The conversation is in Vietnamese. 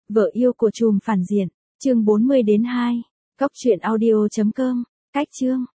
Vợ yêu của trùm phản diện, chương 40-2. Cóc truyện audio.com, cách chương.